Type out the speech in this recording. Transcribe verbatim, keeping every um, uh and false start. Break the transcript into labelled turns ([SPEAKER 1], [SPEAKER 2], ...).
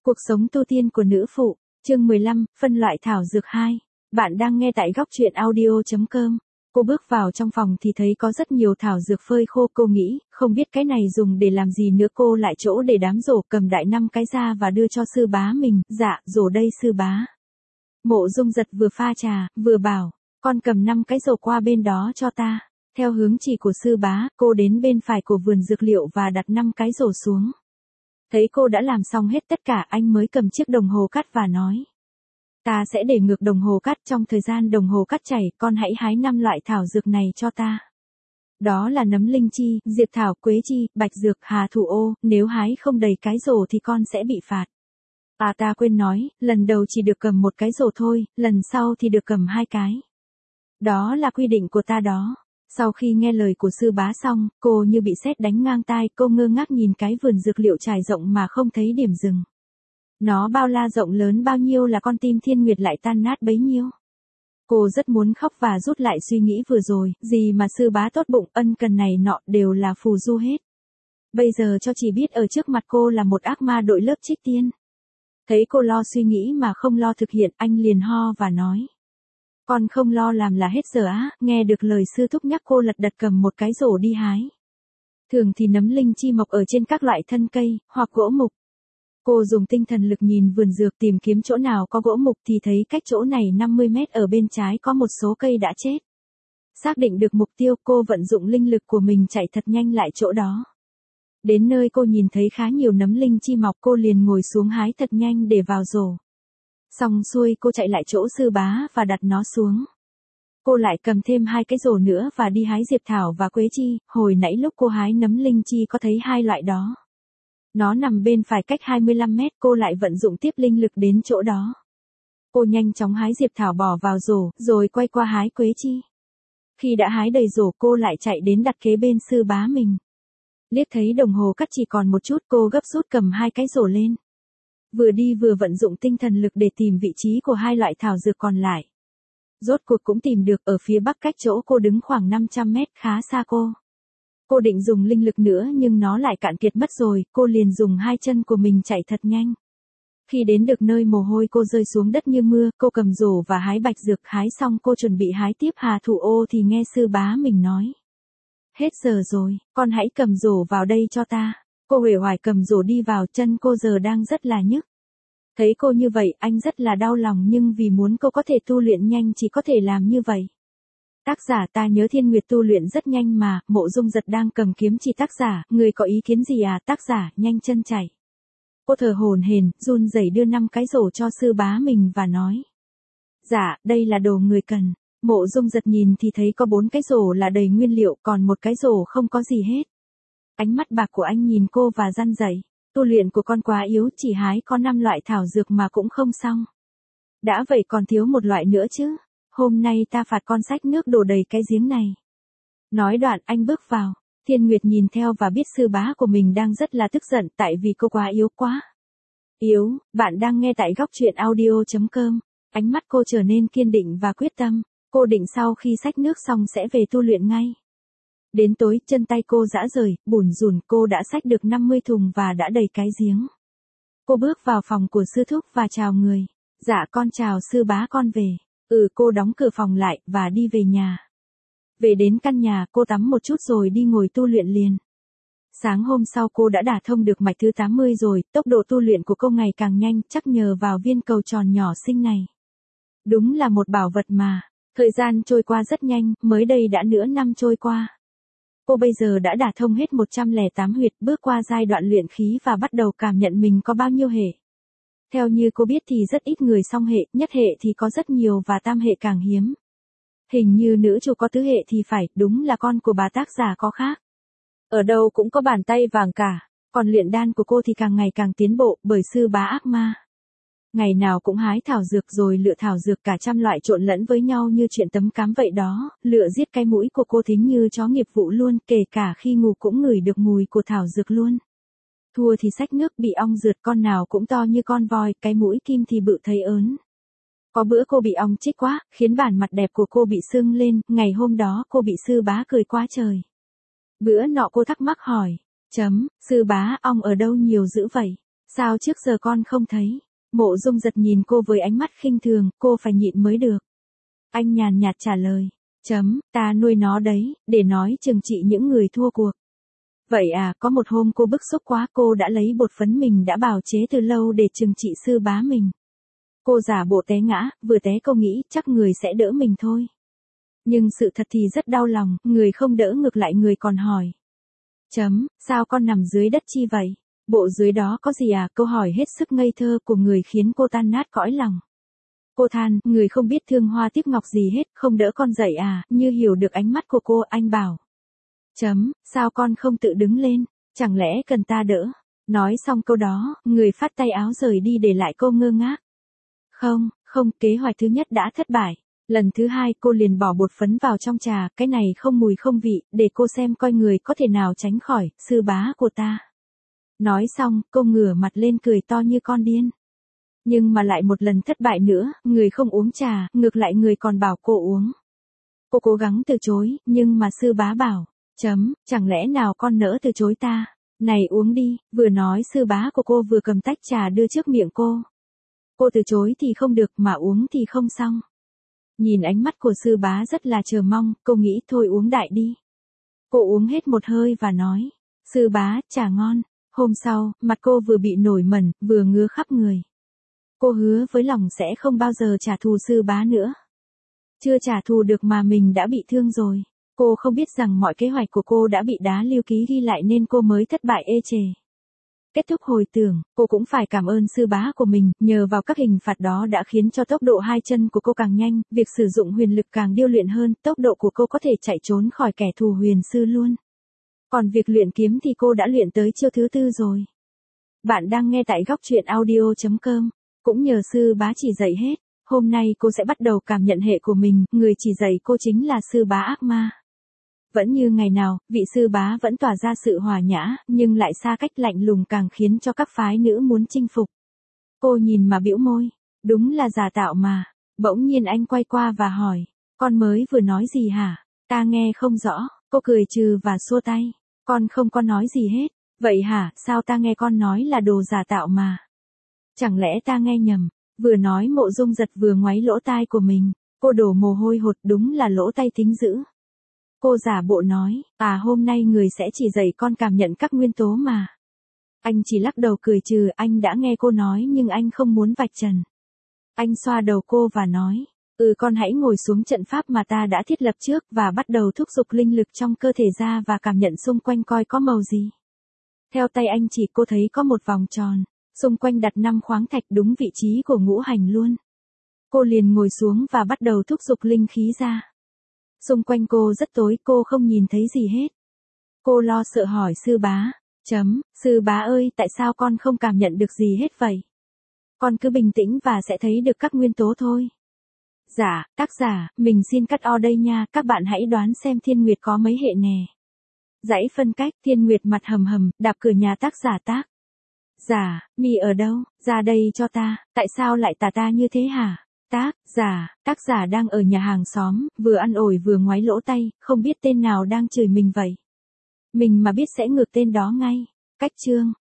[SPEAKER 1] Cuộc sống tu tiên của nữ phụ, chương mười lăm, phân loại thảo dược hai. Bạn đang nghe tại góc truyện audio chấm com. Cô bước vào trong phòng thì thấy có rất nhiều thảo dược phơi khô, cô nghĩ, không biết cái này dùng để làm gì nữa, cô lại chỗ để đám rổ, cầm đại năm cái ra và đưa cho sư bá mình, dạ, rổ đây sư bá. Mộ Dung Giật vừa pha trà, vừa bảo, con cầm năm cái rổ qua bên đó cho ta. Theo hướng chỉ của sư bá, cô đến bên phải của vườn dược liệu và đặt năm cái rổ xuống. Thấy cô đã làm xong hết tất cả, anh mới cầm chiếc đồng hồ cắt và nói. Ta sẽ để ngược đồng hồ cắt, trong thời gian đồng hồ cắt chảy, con hãy hái năm loại thảo dược này cho ta. Đó là nấm linh chi, diệp thảo, quế chi, bạch dược, hà thủ ô, nếu hái không đầy cái rổ thì con sẽ bị phạt. À ta quên nói, lần đầu chỉ được cầm một cái rổ thôi, lần sau thì được cầm hai cái. Đó là quy định của ta đó. Sau khi nghe lời của sư bá xong, cô như bị sét đánh ngang tai, cô ngơ ngác nhìn cái vườn dược liệu trải rộng mà không thấy điểm dừng. Nó bao la rộng lớn bao nhiêu là con tim Thiên Nguyệt lại tan nát bấy nhiêu. Cô rất muốn khóc và rút lại suy nghĩ vừa rồi, gì mà sư bá tốt bụng, ân cần này nọ đều là phù du hết. Bây giờ cho chỉ biết ở trước mặt cô là một ác ma đội lớp Trích Tiên. Thấy cô lo suy nghĩ mà không lo thực hiện, anh liền ho và nói. Con không lo làm là hết giờ á, nghe được lời sư thúc nhắc cô lật đật cầm một cái rổ đi hái. Thường thì nấm linh chi mọc ở trên các loại thân cây, hoặc gỗ mục. Cô dùng tinh thần lực nhìn vườn dược tìm kiếm chỗ nào có gỗ mục thì thấy cách chỗ này năm mươi mét ở bên trái có một số cây đã chết. Xác định được mục tiêu, cô vận dụng linh lực của mình chạy thật nhanh lại chỗ đó. Đến nơi cô nhìn thấy khá nhiều nấm linh chi mọc, cô liền ngồi xuống hái thật nhanh để vào rổ. Xong xuôi cô chạy lại chỗ sư bá và đặt nó xuống. Cô lại cầm thêm hai cái rổ nữa và đi hái diệp thảo và quế chi, hồi nãy lúc cô hái nấm linh chi có thấy hai loại đó. Nó nằm bên phải cách hai mươi lăm mét, cô lại vận dụng tiếp linh lực đến chỗ đó. Cô nhanh chóng hái diệp thảo bỏ vào rổ, rồi quay qua hái quế chi. Khi đã hái đầy rổ, cô lại chạy đến đặt kế bên sư bá mình. Liếc thấy đồng hồ cắt chỉ còn một chút, cô gấp rút cầm hai cái rổ lên. Vừa đi vừa vận dụng tinh thần lực để tìm vị trí của hai loại thảo dược còn lại. Rốt cuộc cũng tìm được, ở phía bắc cách chỗ cô đứng khoảng năm trăm mét, khá xa cô. Cô định dùng linh lực nữa nhưng nó lại cạn kiệt mất rồi, cô liền dùng hai chân của mình chạy thật nhanh. Khi đến được nơi, mồ hôi cô rơi xuống đất như mưa, cô cầm rổ và hái bạch dược, hái xong cô chuẩn bị hái tiếp hà thủ ô thì nghe sư bá mình nói. Hết giờ rồi, con hãy cầm rổ vào đây cho ta. Cô uể oải cầm rổ đi vào, chân cô giờ đang rất là nhức. Thấy cô như vậy, anh rất là đau lòng nhưng vì muốn cô có thể tu luyện nhanh chỉ có thể làm như vậy. Tác giả ta nhớ Thiên Nguyệt tu luyện rất nhanh mà, Mộ Dung Giật đang cầm kiếm chỉ tác giả, người có ý kiến gì à, tác giả, nhanh chân chạy. Cô thở hổn hển, run rẩy đưa năm cái rổ cho sư bá mình và nói. Dạ, đây là đồ người cần. Mộ Dung Giật nhìn thì thấy có bốn cái rổ là đầy nguyên liệu, còn một cái rổ không có gì hết. Ánh mắt bạc của anh nhìn cô và răn dạy, tu luyện của con quá yếu, chỉ hái có năm loại thảo dược mà cũng không xong. Đã vậy còn thiếu một loại nữa chứ, hôm nay ta phạt con xách nước đổ đầy cái giếng này. Nói đoạn anh bước vào, Thiên Nguyệt nhìn theo và biết sư bá của mình đang rất là tức giận tại vì cô quá yếu quá. Yếu, bạn đang nghe tại góc truyện audio chấm com, ánh mắt cô trở nên kiên định và quyết tâm, cô định sau khi xách nước xong sẽ về tu luyện ngay. Đến tối, chân tay cô rã rời, bủn rủn, cô đã xách được năm mươi thùng và đã đầy cái giếng. Cô bước vào phòng của sư thúc và chào người. Dạ con chào sư bá, con về. Ừ, cô đóng cửa phòng lại và đi về nhà. Về đến căn nhà, cô tắm một chút rồi đi ngồi tu luyện liền. Sáng hôm sau cô đã đả thông được mạch thứ tám mươi rồi, tốc độ tu luyện của cô ngày càng nhanh, chắc nhờ vào viên cầu tròn nhỏ xinh này. Đúng là một bảo vật mà. Thời gian trôi qua rất nhanh, mới đây đã nửa năm trôi qua. Cô bây giờ đã đả thông hết một trăm lẻ tám huyệt, bước qua giai đoạn luyện khí và bắt đầu cảm nhận mình có bao nhiêu hệ. Theo như cô biết thì rất ít người song hệ, nhất hệ thì có rất nhiều và tam hệ càng hiếm. Hình như nữ chủ có tứ hệ thì phải, đúng là con của bà tác giả có khác. Ở đâu cũng có bàn tay vàng cả, còn luyện đan của cô thì càng ngày càng tiến bộ bởi sư bá ác ma. Ngày nào cũng hái thảo dược rồi lựa thảo dược cả trăm loại trộn lẫn với nhau như chuyện tấm cám vậy đó, lựa giết cái mũi của cô thính như chó nghiệp vụ luôn, kể cả khi ngủ cũng ngửi được mùi của thảo dược luôn. Thua thì xách nước bị ong rượt, con nào cũng to như con voi, cái mũi kim thì bự thấy ớn. Có bữa cô bị ong chích quá, khiến bản mặt đẹp của cô bị sưng lên, ngày hôm đó cô bị sư bá cười quá trời. Bữa nọ cô thắc mắc hỏi, chấm, sư bá, ong ở đâu nhiều dữ vậy? Sao trước giờ con không thấy? Mộ Dung Giật nhìn cô với ánh mắt khinh thường, cô phải nhịn mới được. Anh nhàn nhạt trả lời. Chấm, ta nuôi nó đấy, để nói trừng trị những người thua cuộc. Vậy à, có một hôm cô bức xúc quá, cô đã lấy bột phấn mình đã bào chế từ lâu để trừng trị sư bá mình. Cô giả bộ té ngã, vừa té cô nghĩ chắc người sẽ đỡ mình thôi. Nhưng sự thật thì rất đau lòng, người không đỡ ngược lại người còn hỏi. Chấm, sao con nằm dưới đất chi vậy? Bộ dưới đó có gì à? Câu hỏi hết sức ngây thơ của người khiến cô tan nát cõi lòng. Cô than, người không biết thương hoa tiếc ngọc gì hết, không đỡ con dậy à? Như hiểu được ánh mắt của cô, anh bảo. Chấm, sao con không tự đứng lên? Chẳng lẽ cần ta đỡ? Nói xong câu đó, người phát tay áo rời đi để lại cô ngơ ngác. Không, không, kế hoạch thứ nhất đã thất bại. Lần thứ hai cô liền bỏ bột phấn vào trong trà, cái này không mùi không vị, để cô xem coi người có thể nào tránh khỏi, sư bá của ta. Nói xong, cô ngửa mặt lên cười to như con điên. Nhưng mà lại một lần thất bại nữa, người không uống trà, ngược lại người còn bảo cô uống. Cô cố gắng từ chối, nhưng mà sư bá bảo, chấm, chẳng lẽ nào con nỡ từ chối ta? Này uống đi, vừa nói sư bá của cô vừa cầm tách trà đưa trước miệng cô. Cô từ chối thì không được mà uống thì không xong. Nhìn ánh mắt của sư bá rất là chờ mong, cô nghĩ thôi uống đại đi. Cô uống hết một hơi và nói, sư bá, trà ngon. Hôm sau, mặt cô vừa bị nổi mẩn, vừa ngứa khắp người. Cô hứa với lòng sẽ không bao giờ trả thù sư bá nữa. Chưa trả thù được mà mình đã bị thương rồi. Cô không biết rằng mọi kế hoạch của cô đã bị đá lưu ký ghi lại nên cô mới thất bại ê chề. Kết thúc hồi tưởng, cô cũng phải cảm ơn sư bá của mình, nhờ vào các hình phạt đó đã khiến cho tốc độ hai chân của cô càng nhanh, việc sử dụng huyền lực càng điêu luyện hơn, tốc độ của cô có thể chạy trốn khỏi kẻ thù huyền sư luôn. Còn việc luyện kiếm thì cô đã luyện tới chiêu thứ tư rồi. Bạn đang nghe tại góc truyện audio chấm com, cũng nhờ sư bá chỉ dạy hết, hôm nay cô sẽ bắt đầu cảm nhận hệ của mình, người chỉ dạy cô chính là sư bá ác ma. Vẫn như ngày nào, vị sư bá vẫn tỏa ra sự hòa nhã, nhưng lại xa cách lạnh lùng càng khiến cho các phái nữ muốn chinh phục. Cô nhìn mà bĩu môi, đúng là giả tạo mà. Bỗng nhiên anh quay qua và hỏi, con mới vừa nói gì hả? Ta nghe không rõ, cô cười trừ và xua tay. Con không có nói gì hết, vậy hả, sao ta nghe con nói là đồ giả tạo mà? Chẳng lẽ ta nghe nhầm? Vừa nói Mộ Dung Giật vừa ngoáy lỗ tai của mình, cô đổ mồ hôi hột, đúng là lỗ tai thính dữ. Cô giả bộ nói, à hôm nay người sẽ chỉ dạy con cảm nhận các nguyên tố mà. Anh chỉ lắc đầu cười trừ, anh đã nghe cô nói nhưng anh không muốn vạch trần. Anh xoa đầu cô và nói, ừ con hãy ngồi xuống trận pháp mà ta đã thiết lập trước và bắt đầu thúc giục linh lực trong cơ thể ra và cảm nhận xung quanh coi có màu gì. Theo tay anh chỉ cô thấy có một vòng tròn, xung quanh đặt năm khoáng thạch đúng vị trí của ngũ hành luôn. Cô liền ngồi xuống và bắt đầu thúc giục linh khí ra. Xung quanh cô rất tối, cô không nhìn thấy gì hết. Cô lo sợ hỏi sư bá, chấm, sư bá ơi tại sao con không cảm nhận được gì hết vậy? Con cứ bình tĩnh và sẽ thấy được các nguyên tố thôi. Dạ, tác giả, mình xin cắt o đây nha, các bạn hãy đoán xem Thiên Nguyệt có mấy hệ nè. Dãy phân cách, Thiên Nguyệt mặt hầm hầm, đạp cửa nhà tác giả tác. Dạ, mì ở đâu, ra đây cho ta, tại sao lại tà ta như thế hả? Tác giả, tác giả đang ở nhà hàng xóm, vừa ăn ổi vừa ngoáy lỗ tay, không biết tên nào đang chửi mình vậy. Mình mà biết sẽ ngược tên đó ngay. Cách chương.